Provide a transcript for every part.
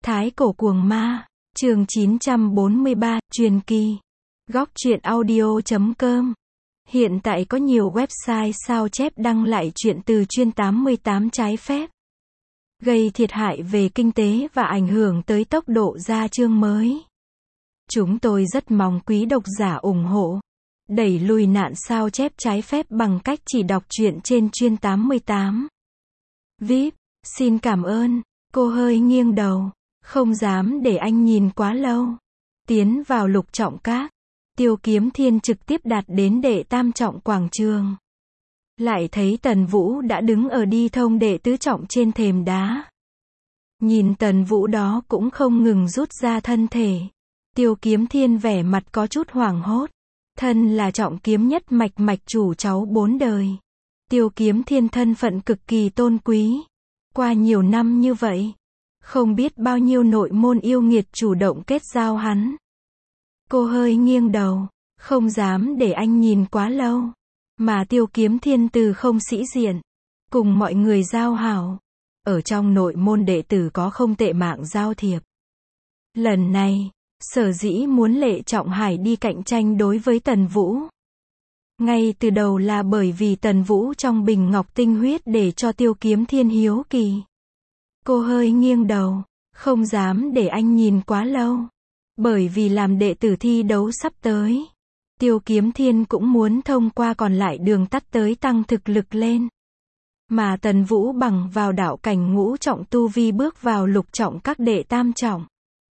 Thái cổ cuồng ma, chương 943, truyền kỳ. Góc truyện audio.com. Hiện tại có nhiều website sao chép đăng lại truyện từ chuyên 88 trái phép, gây thiệt hại về kinh tế và ảnh hưởng tới tốc độ ra chương mới. Chúng tôi rất mong quý độc giả ủng hộ, đẩy lùi nạn sao chép trái phép bằng cách chỉ đọc truyện trên chuyên 88. VIP, xin cảm ơn. Cô hơi nghiêng đầu, không dám để anh nhìn quá lâu. Tiến vào Lục Trọng Các, Tiêu Kiếm Thiên trực tiếp đạt đến đệ tam trọng quảng trường. Lại thấy Tần Vũ đã đứng ở đi thông đệ tứ trọng trên thềm đá. Nhìn Tần Vũ đó cũng không ngừng rút ra thân thể. Tiêu Kiếm Thiên vẻ mặt có chút hoảng hốt. Thân là trọng kiếm nhất mạch chủ cháu 4 đời. Tiêu Kiếm Thiên thân phận cực kỳ tôn quý. Qua nhiều năm như vậy, không biết bao nhiêu nội môn yêu nghiệt chủ động kết giao hắn. Cô hơi nghiêng đầu, không dám để anh nhìn quá lâu. Mà Tiêu Kiếm Thiên từ không sĩ diện, cùng mọi người giao hảo. Ở trong nội môn đệ tử có không tệ mạng giao thiệp. Lần này, sở dĩ muốn Lệ Trọng Hải đi cạnh tranh đối với Tần Vũ. Ngay từ đầu là bởi vì Tần Vũ trong bình ngọc tinh huyết để cho Tiêu Kiếm Thiên hiếu kỳ. Cô hơi nghiêng đầu, không dám để anh nhìn quá lâu. Bởi vì làm đệ tử thi đấu sắp tới, Tiêu Kiếm Thiên cũng muốn thông qua còn lại đường tắt tới tăng thực lực lên. Mà Tần Vũ bằng vào đạo cảnh ngũ trọng tu vi bước vào lục trọng các đệ tam trọng.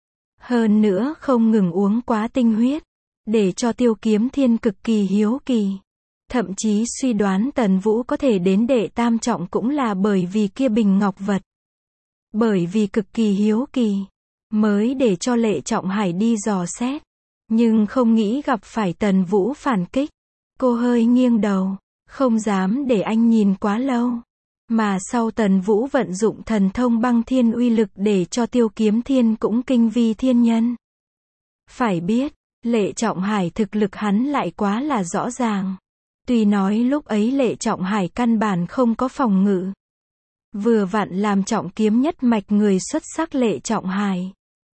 Hơn nữa không ngừng uống quá tinh huyết, để cho Tiêu Kiếm Thiên cực kỳ hiếu kỳ. Thậm chí suy đoán Tần Vũ có thể đến đệ tam trọng cũng là bởi vì kia bình ngọc vật. Bởi vì cực kỳ hiếu kỳ, mới để cho Lệ Trọng Hải đi dò xét. Nhưng không nghĩ gặp phải Tần Vũ phản kích. Cô hơi nghiêng đầu, không dám để anh nhìn quá lâu. Mà sau Tần Vũ vận dụng thần thông băng thiên uy lực để cho Tiêu Kiếm Thiên cũng kinh vi thiên nhân. Phải biết, Lệ Trọng Hải thực lực hắn lại quá là rõ ràng. Tuy nói lúc ấy Lệ Trọng Hải căn bản không có phòng ngự. Vừa vặn làm trọng kiếm nhất mạch người xuất sắc Lệ Trọng Hải.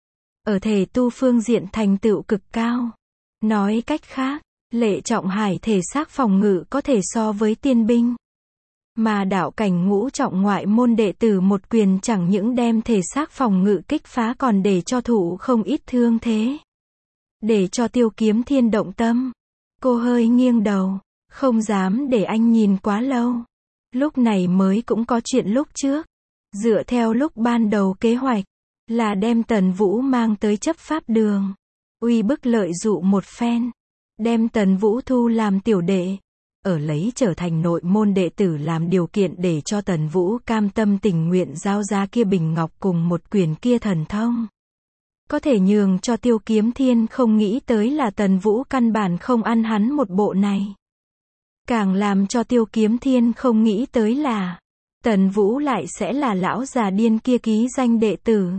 Ở thể tu phương diện thành tựu cực cao. Nói cách khác, Lệ Trọng Hải thể xác phòng ngự có thể so với tiên binh. Mà đạo cảnh ngũ trọng ngoại môn đệ tử một quyền chẳng những đem thể xác phòng ngự kích phá còn để cho thủ không ít thương thế. Để cho Tiêu Kiếm Thiên động tâm. Cô hơi nghiêng đầu, không dám để anh nhìn quá lâu. Lúc này mới cũng có chuyện lúc trước. Dựa theo lúc ban đầu kế hoạch, là đem Tần Vũ mang tới chấp pháp đường. Uy bức lợi dụ một phen. Đem Tần Vũ thu làm tiểu đệ. Ở lấy trở thành nội môn đệ tử làm điều kiện để cho Tần Vũ cam tâm tình nguyện giao ra kia bình ngọc cùng một quyền kia thần thông. Có thể nhường cho Tiêu Kiếm Thiên không nghĩ tới là Tần Vũ căn bản không ăn hắn một bộ này. Càng làm cho Tiêu Kiếm Thiên không nghĩ tới là Tần Vũ lại sẽ là lão già điên kia ký danh đệ tử.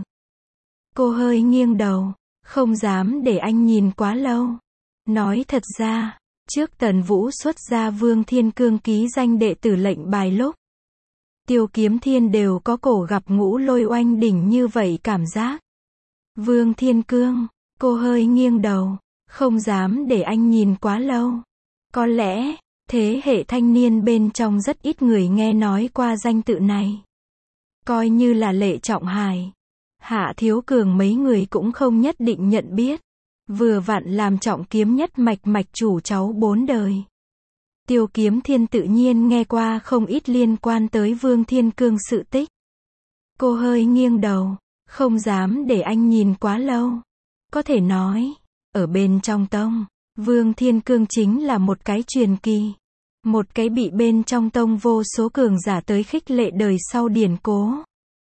Cô hơi nghiêng đầu, không dám để anh nhìn quá lâu. Nói thật ra, trước Tần Vũ xuất ra Vương Thiên Cương ký danh đệ tử lệnh bài lúc, Tiêu Kiếm Thiên đều có cổ gặp ngũ lôi oanh đỉnh như vậy cảm giác. Vương Thiên Cương, cô hơi nghiêng đầu, không dám để anh nhìn quá lâu. Có lẽ, thế hệ thanh niên bên trong rất ít người nghe nói qua danh tự này. Coi như là Lệ Trọng Hải, Hạ Thiếu Cường mấy người cũng không nhất định nhận biết. Vừa vặn làm trọng kiếm nhất mạch chủ cháu 4 đời. Tiêu Kiếm Thiên tự nhiên nghe qua không ít liên quan tới Vương Thiên Cương sự tích. Cô hơi nghiêng đầu, không dám để anh nhìn quá lâu. Có thể nói, ở bên trong tông, Vương Thiên Cương chính là một cái truyền kỳ. Một cái bị bên trong tông vô số cường giả tới khích lệ đời sau điển cố.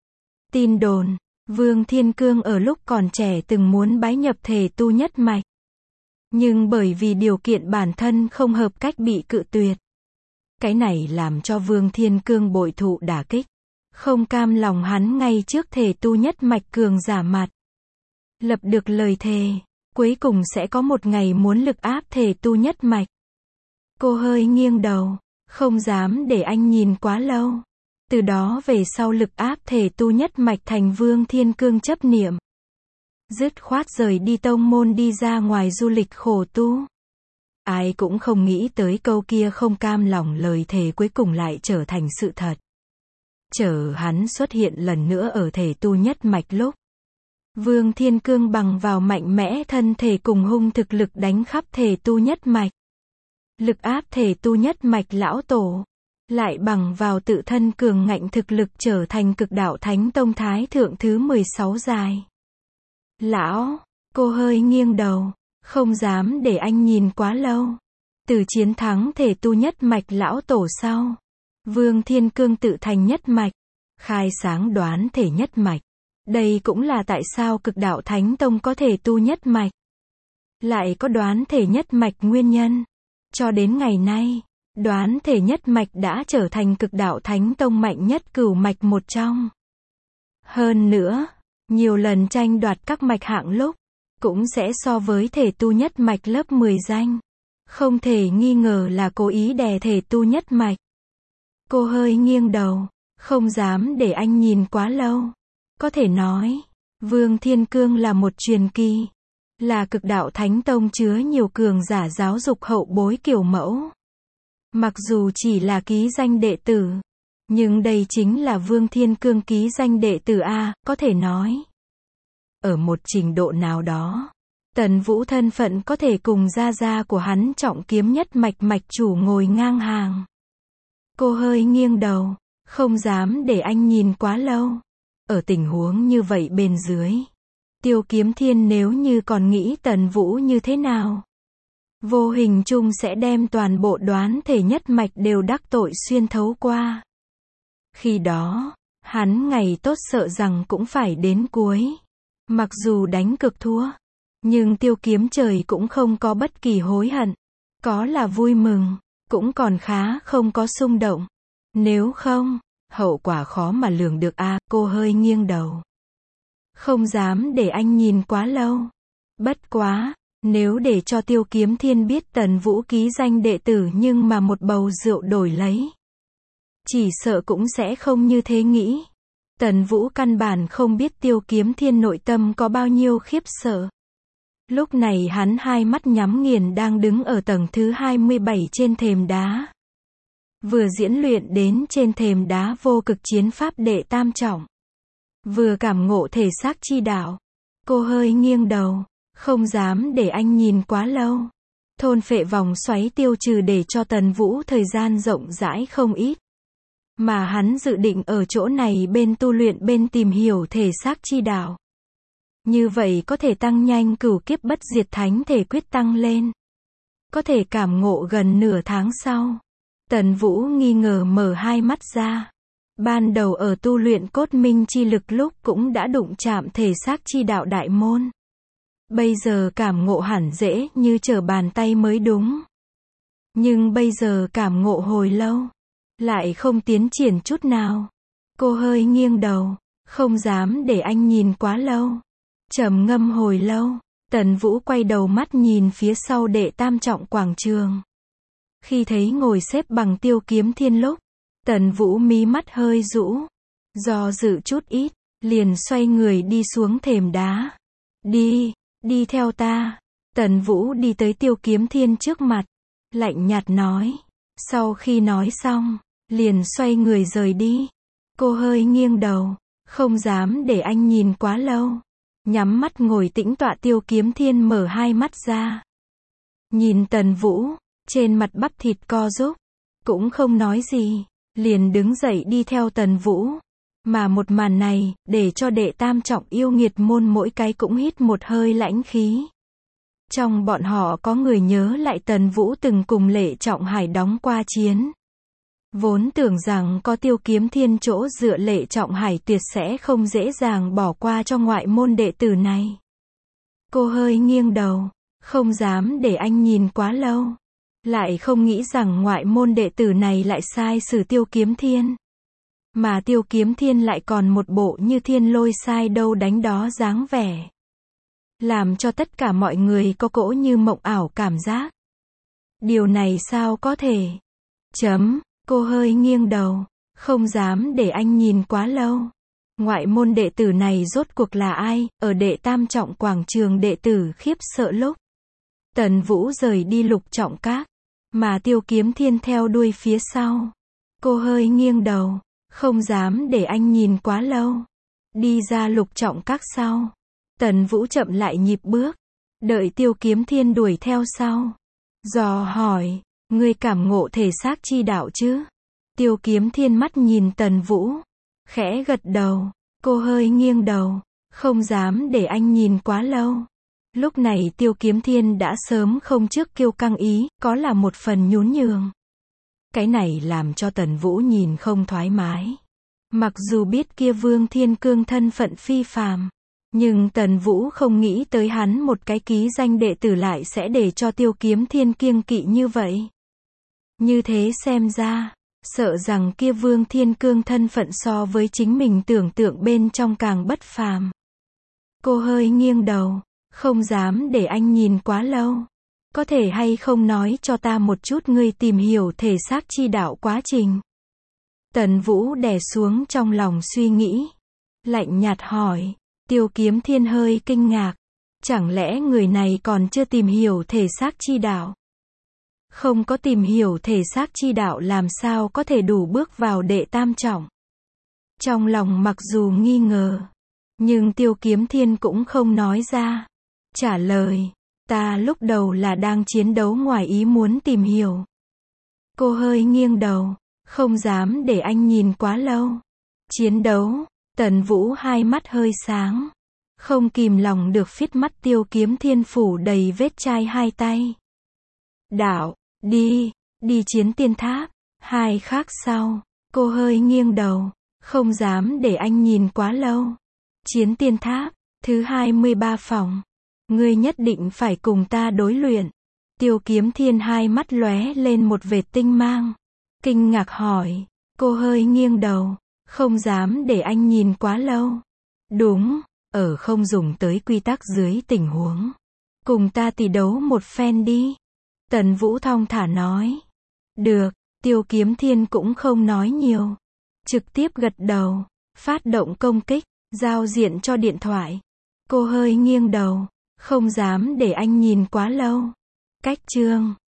Tin đồn, Vương Thiên Cương ở lúc còn trẻ từng muốn bái nhập thể tu nhất mạch. Nhưng bởi vì điều kiện bản thân không hợp cách bị cự tuyệt. Cái này làm cho Vương Thiên Cương bội thụ đả kích. Không cam lòng hắn ngay trước thể tu nhất mạch cường giả mặt. Lập được lời thề, cuối cùng sẽ có một ngày muốn lực áp thể tu nhất mạch. Cô hơi nghiêng đầu, không dám để anh nhìn quá lâu. Từ đó về sau lực áp thể tu nhất mạch thành Vương Thiên Cương chấp niệm. Dứt khoát rời đi tông môn đi ra ngoài du lịch khổ tu. Ai cũng không nghĩ tới câu kia không cam lòng lời thề cuối cùng lại trở thành sự thật. Chờ hắn xuất hiện lần nữa ở thể tu nhất mạch lúc. Vương Thiên Cương bằng vào mạnh mẽ thân thể cùng hung thực lực đánh khắp thể tu nhất mạch. Lực áp thể tu nhất mạch lão tổ. Lại bằng vào tự thân cường ngạnh thực lực trở thành cực đạo Thánh Tông Thái Thượng thứ 16 dài. Lão, cô hơi nghiêng đầu, không dám để anh nhìn quá lâu. Từ chiến thắng thể tu nhất mạch lão tổ sau, Vương Thiên Cương tự thành nhất mạch, khai sáng đoán thể nhất mạch. Đây cũng là tại sao cực đạo Thánh Tông có thể tu nhất mạch, lại có đoán thể nhất mạch nguyên nhân. Cho đến ngày nay, đoán thể nhất mạch đã trở thành cực đạo Thánh Tông mạnh nhất cửu mạch một trong. Hơn nữa, nhiều lần tranh đoạt các mạch hạng lúc, cũng sẽ so với thể tu nhất mạch lớp 10 danh. Không thể nghi ngờ là cố ý đè thể tu nhất mạch. Cô hơi nghiêng đầu, không dám để anh nhìn quá lâu. Có thể nói, Vương Thiên Cương là một truyền kỳ, là cực đạo Thánh Tông chứa nhiều cường giả giáo dục hậu bối kiểu mẫu. Mặc dù chỉ là ký danh đệ tử, nhưng đây chính là Vương Thiên Cương ký danh đệ tử A, có thể nói. Ở một trình độ nào đó, Tần Vũ thân phận có thể cùng gia gia của hắn trọng kiếm nhất mạch mạch chủ ngồi ngang hàng. Cô hơi nghiêng đầu, không dám để anh nhìn quá lâu. Ở tình huống như vậy bên dưới, Tiêu Kiếm Thiên nếu như còn nghĩ Tần Vũ như thế nào, vô hình chung sẽ đem toàn bộ đoán thể nhất mạch đều đắc tội xuyên thấu qua. Khi đó, hắn ngày tốt sợ rằng cũng phải đến cuối. Mặc dù đánh cực thua, nhưng Tiêu Kiếm Trời cũng không có bất kỳ hối hận. Có là vui mừng, cũng còn khá không có xung động. Nếu không, hậu quả khó mà lường được a. Cô hơi nghiêng đầu, không dám để anh nhìn quá lâu. Bất quá, nếu để cho Tiêu Kiếm Thiên biết Tần Vũ ký danh đệ tử nhưng mà một bầu rượu đổi lấy, chỉ sợ cũng sẽ không như thế nghĩ. Tần Vũ căn bản không biết Tiêu Kiếm Thiên nội tâm có bao nhiêu khiếp sợ. Lúc này hắn hai mắt nhắm nghiền đang đứng ở tầng thứ 27 trên thềm đá. Vừa diễn luyện đến trên thềm đá vô cực chiến pháp đệ tam trọng. Vừa cảm ngộ thể xác chi đạo. Cô hơi nghiêng đầu, không dám để anh nhìn quá lâu. Thôn phệ vòng xoáy tiêu trừ để cho Tần Vũ thời gian rộng rãi không ít. Mà hắn dự định ở chỗ này bên tu luyện bên tìm hiểu thể xác chi đạo. Như vậy có thể tăng nhanh cửu kiếp bất diệt thánh thể quyết tăng lên. Có thể cảm ngộ gần nửa tháng sau. Tần Vũ nghi ngờ mở hai mắt ra. Ban đầu ở tu luyện cốt minh chi lực lúc cũng đã đụng chạm thể xác chi đạo đại môn. Bây giờ cảm ngộ hẳn dễ như trở bàn tay mới đúng. Nhưng bây giờ cảm ngộ hồi lâu, lại không tiến triển chút nào. Cô hơi nghiêng đầu, không dám để anh nhìn quá lâu. Trầm ngâm hồi lâu, Tần Vũ quay đầu mắt nhìn phía sau đệ tam trọng quảng trường. Khi thấy ngồi xếp bằng Tiêu Kiếm Thiên lúc, Tần Vũ mí mắt hơi rũ, do dự chút ít, liền xoay người đi xuống thềm đá. Đi theo ta. Tần Vũ đi tới Tiêu Kiếm Thiên trước mặt, lạnh nhạt nói. Sau khi nói xong, liền xoay người rời đi. Cô hơi nghiêng đầu, không dám để anh nhìn quá lâu. Nhắm mắt ngồi tĩnh tọa. Tiêu Kiếm Thiên mở hai mắt ra. Nhìn Tần Vũ, trên mặt bắp thịt co rúm, cũng không nói gì, liền đứng dậy đi theo Tần Vũ. Mà một màn này, để cho đệ tam trọng yêu nghiệt môn mỗi cái cũng hít một hơi lãnh khí. Trong bọn họ có người nhớ lại Tần Vũ từng cùng Lệ Trọng Hải đóng qua chiến. Vốn tưởng rằng có Tiêu Kiếm Thiên chỗ dựa, Lệ Trọng Hải tuyệt sẽ không dễ dàng bỏ qua cho ngoại môn đệ tử này. Cô hơi nghiêng đầu, không dám để anh nhìn quá lâu. Lại không nghĩ rằng ngoại môn đệ tử này lại sai xử Tiêu Kiếm Thiên. Mà Tiêu Kiếm Thiên lại còn một bộ như thiên lôi sai đâu đánh đó dáng vẻ. Làm cho tất cả mọi người có cỗ như mộng ảo cảm giác. Điều này sao có thể? Cô hơi nghiêng đầu, Không dám để anh nhìn quá lâu. Ngoại môn đệ tử này rốt cuộc là ai? Ở đệ tam trọng quảng trường đệ tử khiếp sợ lúc Tần Vũ rời đi Lục Trọng Các, mà Tiêu Kiếm Thiên theo đuôi phía sau. Cô hơi nghiêng đầu, không dám để anh nhìn quá lâu. Đi ra Lục Trọng Các sau, Tần Vũ chậm lại nhịp bước, đợi Tiêu Kiếm Thiên đuổi theo sau. Dò hỏi, ngươi cảm ngộ thể xác chi đạo chứ? Tiêu Kiếm Thiên mắt nhìn Tần Vũ, khẽ gật đầu. Cô hơi nghiêng đầu, không dám để anh nhìn quá lâu. Lúc này Tiêu Kiếm Thiên đã sớm không trước kiêu căng ý, có là một phần nhún nhường. Cái này làm cho Tần Vũ nhìn không thoải mái. Mặc dù biết kia Vương Thiên Cương thân phận phi phàm, nhưng Tần Vũ không nghĩ tới hắn một cái ký danh đệ tử lại sẽ để cho Tiêu Kiếm Thiên kiêng kỵ như vậy. Như thế xem ra, sợ rằng kia Vương Thiên Cương thân phận so với chính mình tưởng tượng bên trong càng bất phàm. Cô hơi nghiêng đầu, không dám để anh nhìn quá lâu. Có thể hay không nói cho ta một chút ngươi tìm hiểu thể xác chi đạo quá trình? Tần Vũ đè xuống trong lòng suy nghĩ, lạnh nhạt hỏi. Tiêu Kiếm Thiên hơi kinh ngạc, chẳng lẽ người này còn chưa tìm hiểu thể xác chi đạo? Không có tìm hiểu thể xác chi đạo làm sao có thể đủ bước vào đệ tam trọng? Trong lòng mặc dù nghi ngờ, nhưng Tiêu Kiếm Thiên cũng không nói ra. Trả lời, ta lúc đầu là đang chiến đấu ngoài ý muốn tìm hiểu. Cô hơi nghiêng đầu, không dám để anh nhìn quá lâu. Chiến đấu? Tần Vũ hai mắt hơi sáng, không kìm lòng được phít mắt Tiêu Kiếm Thiên phủ đầy vết chai hai tay. Đạo, đi chiến tiên tháp. Hai khắc sau, cô hơi nghiêng đầu, không dám để anh nhìn quá lâu. Chiến tiên tháp, thứ 23 phòng. Ngươi nhất định phải cùng ta đối luyện. Tiêu Kiếm Thiên hai mắt lóe lên một vệt tinh mang, kinh ngạc hỏi. Cô hơi nghiêng đầu, không dám để anh nhìn quá lâu. Đúng, ở không dùng tới quy tắc dưới tình huống, cùng ta tỷ đấu một phen đi. Tần Vũ thong thả nói. Được, Tiêu Kiếm Thiên cũng không nói nhiều, trực tiếp gật đầu, phát động công kích, giao diện cho điện thoại. Cô hơi nghiêng đầu, không dám để anh nhìn quá lâu. Cách chương